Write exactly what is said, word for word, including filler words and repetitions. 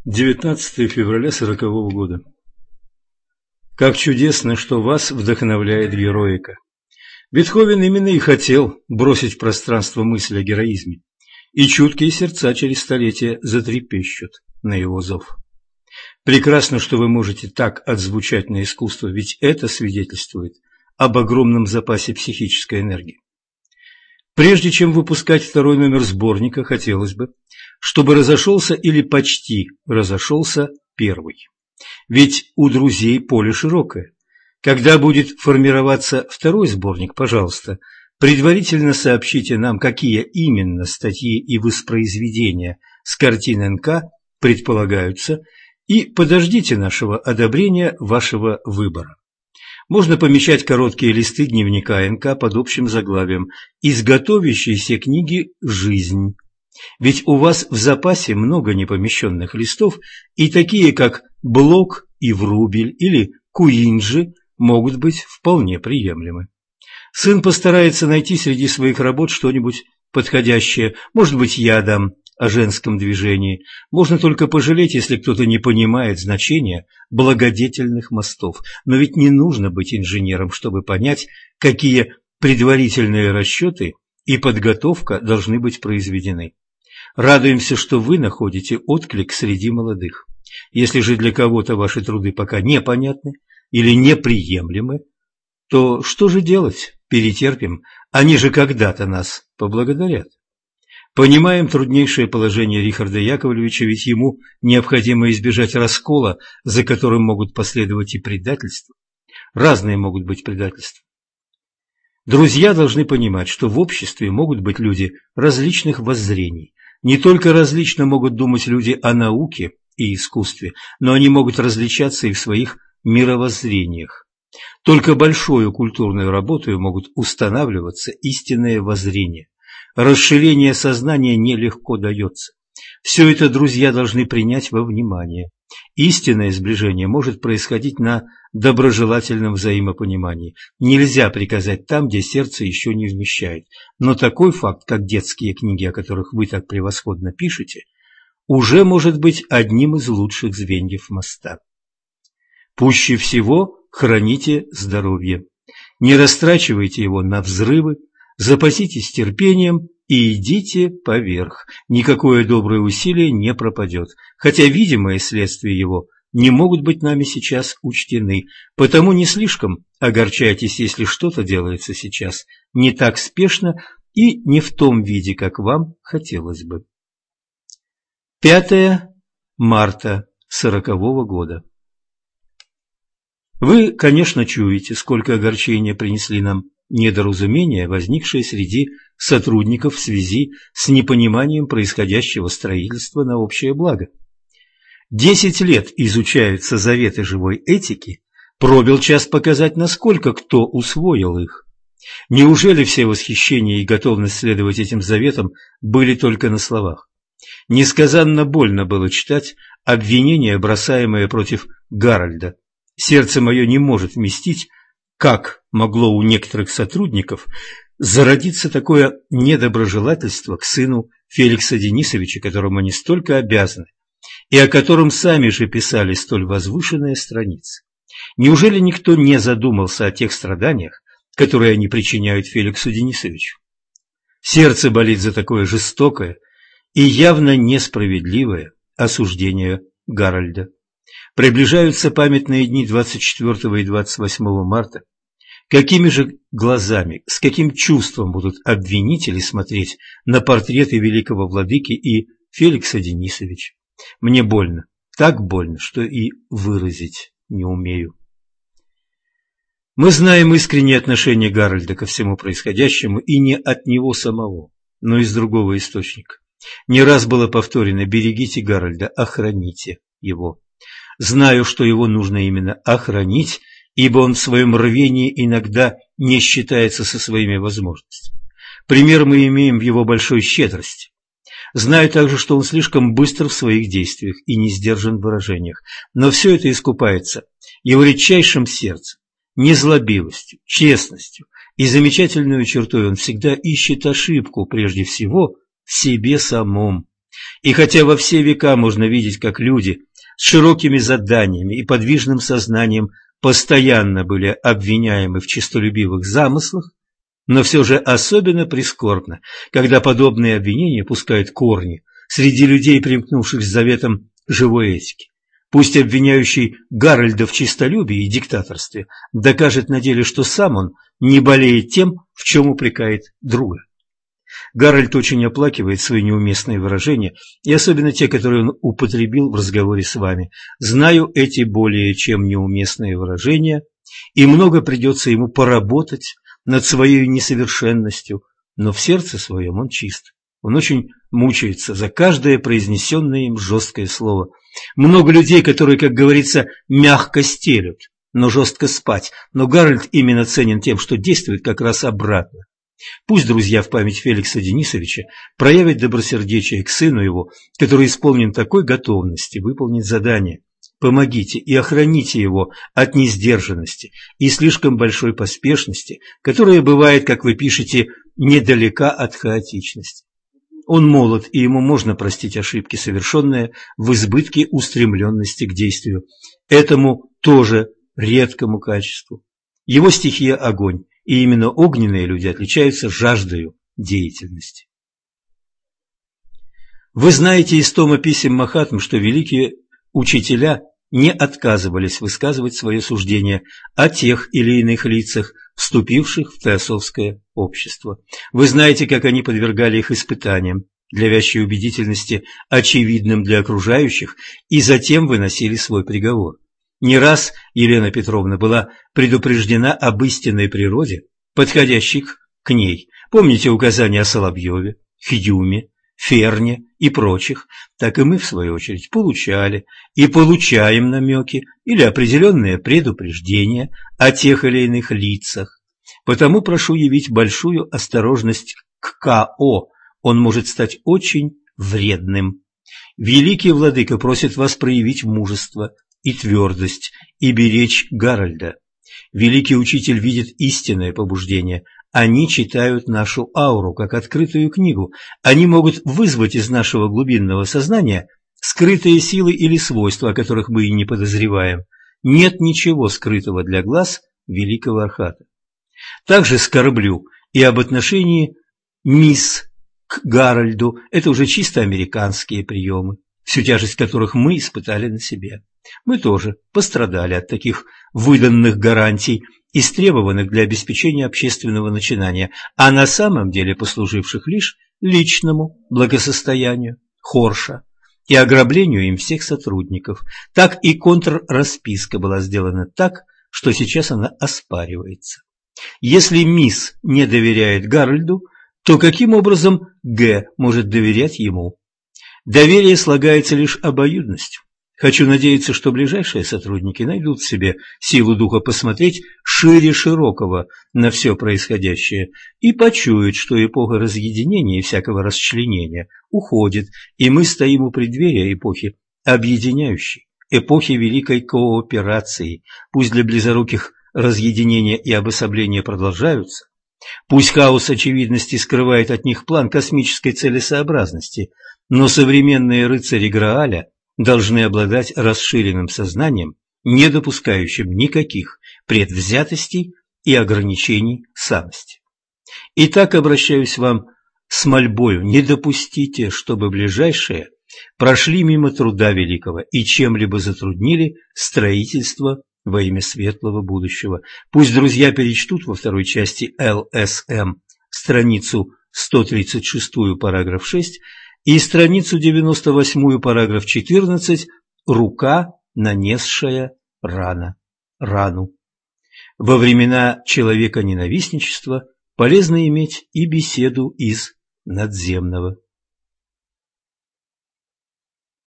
девятнадцатое февраля сорокового года. Как чудесно, что вас вдохновляет героика. Бетховен именно и хотел бросить в пространство мысль о героизме, и чуткие сердца через столетия затрепещут на его зов. Прекрасно, что вы можете так отзвучать на искусство, ведь это свидетельствует об огромном запасе психической энергии. Прежде чем выпускать второй номер сборника, хотелось бы, чтобы разошелся или почти разошелся первый. Ведь у друзей поле широкое. Когда будет формироваться второй сборник, пожалуйста, предварительно сообщите нам, какие именно статьи и воспроизведения с картин эн ка предполагаются, и подождите нашего одобрения вашего выбора. Можно помещать короткие листы дневника эн ка под общим заглавием «Из готовящейся книги «Жизнь». Ведь у вас в запасе много непомещенных листов, и такие, как «Блок» и «Врубель» или «Куинджи» могут быть вполне приемлемы. Сын постарается найти среди своих работ что-нибудь подходящее. Может быть, я дам о женском движении. Можно только пожалеть, если кто-то не понимает значения благодетельных мостов. Но ведь не нужно быть инженером, чтобы понять, какие предварительные расчеты и подготовка должны быть произведены. Радуемся, что вы находите отклик среди молодых. Если же для кого-то ваши труды пока непонятны или неприемлемы, то что же делать? Перетерпим. Они же когда-то нас поблагодарят. Понимаем труднейшее положение Рихарда Яковлевича, ведь ему необходимо избежать раскола, за которым могут последовать и предательства. Разные могут быть предательства. Друзья должны понимать, что в обществе могут быть люди различных воззрений. Не только различно могут думать люди о науке и искусстве, но они могут различаться и в своих мировоззрениях. Только большой культурной работой могут устанавливаться истинные воззрения. Расширение сознания нелегко дается. Все это друзья должны принять во внимание. Истинное сближение может происходить на доброжелательном взаимопонимании. Нельзя приказать там, где сердце еще не вмещает. Но такой факт, как детские книги, о которых вы так превосходно пишете, уже может быть одним из лучших звеньев моста. Пуще всего храните здоровье. Не растрачивайте его на взрывы, запаситесь терпением и идите поверх. Никакое доброе усилие не пропадет, хотя видимые следствия его не могут быть нами сейчас учтены. Потому не слишком огорчайтесь, если что-то делается сейчас не так спешно и не в том виде, как вам хотелось бы. пятое марта сорокового года. Вы, конечно, чуете, сколько огорчения принесли нам недоразумения, возникшие среди сотрудников в связи с непониманием происходящего строительства на общее благо. Десять лет изучаются заветы живой этики, пробил час показать, насколько кто усвоил их. Неужели все восхищения и готовность следовать этим заветам были только на словах? Несказанно больно было читать обвинения, бросаемые против Гарольда. Сердце мое не может вместить, как могло у некоторых сотрудников зародиться такое недоброжелательство к сыну Феликса Денисовича, которому они столько обязаны, и о котором сами же писали столь возвышенные страницы. Неужели никто не задумался о тех страданиях, которые они причиняют Феликсу Денисовичу? Сердце болит за такое жестокое и явно несправедливое осуждение Гарольда. Приближаются памятные дни двадцать четвёртого и двадцать восьмого марта. Какими же глазами, с каким чувством будут обвинители смотреть на портреты великого владыки и Феликса Денисовича? Мне больно, так больно, что и выразить не умею. Мы знаем искреннее отношение Гарольда ко всему происходящему и не от него самого, но из другого источника. Не раз было повторено: берегите Гарольда, охраните его. Знаю, что его нужно именно охранить, ибо он в своем рвении иногда не считается со своими возможностями. Пример мы имеем в его большой щедрости. Знаю также, что он слишком быстр в своих действиях и не сдержан в выражениях, но все это искупается его редчайшим сердцем, незлобивостью, честностью, и замечательную чертой он всегда ищет ошибку прежде всего в себе самом, И хотя во все века можно видеть, как люди с широкими заданиями и подвижным сознанием постоянно были обвиняемы в честолюбивых замыслах, но все же особенно прискорбно, когда подобные обвинения пускают корни среди людей, примкнувших с заветом живой этики. Пусть обвиняющий Гарольда в честолюбии и диктаторстве докажет на деле, что сам он не болеет тем, в чем упрекает друга. Гарольд очень оплакивает свои неуместные выражения, и особенно те, которые он употребил в разговоре с вами. Знаю эти более чем неуместные выражения, и много придется ему поработать над своей несовершенностью, но в сердце своем он чист. Он очень мучается за каждое произнесенное им жесткое слово. Много людей, которые, как говорится, мягко стелют, но жестко спать. Но Гарольд именно ценен тем, что действует как раз обратно. Пусть друзья в память Феликса Денисовича проявят добросердечие к сыну его, который исполнен такой готовности выполнить задание. Помогите и охраните его от несдержанности и слишком большой поспешности, которая бывает, как вы пишете, недалека от хаотичности. Он молод, и ему можно простить ошибки, совершенные в избытке устремленности к действию. Этому тоже редкому качеству. Его стихия – огонь, и именно огненные люди отличаются жаждою деятельности. Вы знаете из тома писем Махатмы, что великие учителя не отказывались высказывать свое суждение о тех или иных лицах, вступивших в теософское общество. Вы знаете, как они подвергали их испытаниям, для вящей убедительности, очевидным для окружающих, и затем выносили свой приговор. Не раз Елена Петровна была предупреждена об истинной природе, подходящей к ней. Помните указания о Соловьеве, Хьюме, Ферне и прочих, так и мы, в свою очередь, получали и получаем намеки или определенные предупреждения о тех или иных лицах. Потому прошу явить большую осторожность к КО, он может стать очень вредным. Великий владыка просит вас проявить мужество и твердость и беречь Гарольда. Великий учитель видит истинное побуждение. Они читают нашу ауру, как открытую книгу. Они могут вызвать из нашего глубинного сознания скрытые силы или свойства, о которых мы и не подозреваем. Нет ничего скрытого для глаз великого Архата. Также скорблю и об отношении мисс к Гарольду. Это уже чисто американские приемы, всю тяжесть которых мы испытали на себе. Мы тоже пострадали от таких выданных гарантий, истребованных для обеспечения общественного начинания, а на самом деле послуживших лишь личному благосостоянию Хорша и ограблению им всех сотрудников. Так и контррасписка была сделана так, что сейчас она оспаривается. Если мисс не доверяет Гарольду, то каким образом Г может доверять ему? Доверие слагается лишь обоюдностью. Хочу надеяться, что ближайшие сотрудники найдут в себе силу духа посмотреть шире широкого на все происходящее и почуют, что эпоха разъединения и всякого расчленения уходит, и мы стоим у преддверия эпохи объединяющей, эпохи великой кооперации. Пусть для близоруких разъединения и обособления продолжаются, пусть хаос очевидности скрывает от них план космической целесообразности, но современные рыцари Грааля должны обладать расширенным сознанием, не допускающим никаких предвзятостей и ограничений самости. Итак, обращаюсь вам с мольбою, не допустите, чтобы ближайшие прошли мимо труда великого и чем-либо затруднили строительство во имя светлого будущего. Пусть друзья перечтут во второй части эл эс эм страницу сто тридцать шесть, параграф шесть, и страницу девяносто восемь, параграф четырнадцать, рука, нанесшая рана, рану. Во времена человека-ненавистничества полезно иметь и беседу из надземного.